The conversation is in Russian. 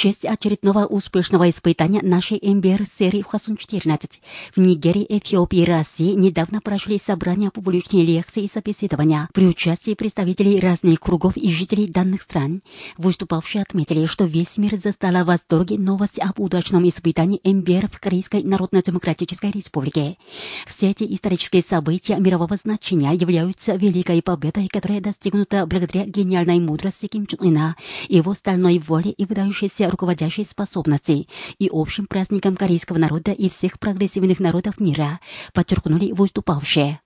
честь очередного успешного испытания нашей МБР-серии «Хвасун-14» в Нигерии, Эфиопии и России недавно прошли собрания публичной лекции и собеседования при участии представителей разных кругов и жителей данных стран. Выступавшие отметили, что весь мир застала в восторге новость об удачном испытании МБР в Корейской Народно-Демократической Республике. Все эти исторические события мирового значения являются великой победой, которая достигнута благодаря гениальной мудрости Ким Чен Ына, его стальной воле и выдающейся руководящей способности и общим праздником корейского народа и всех прогрессивных народов мира, подчеркнули выступавшие.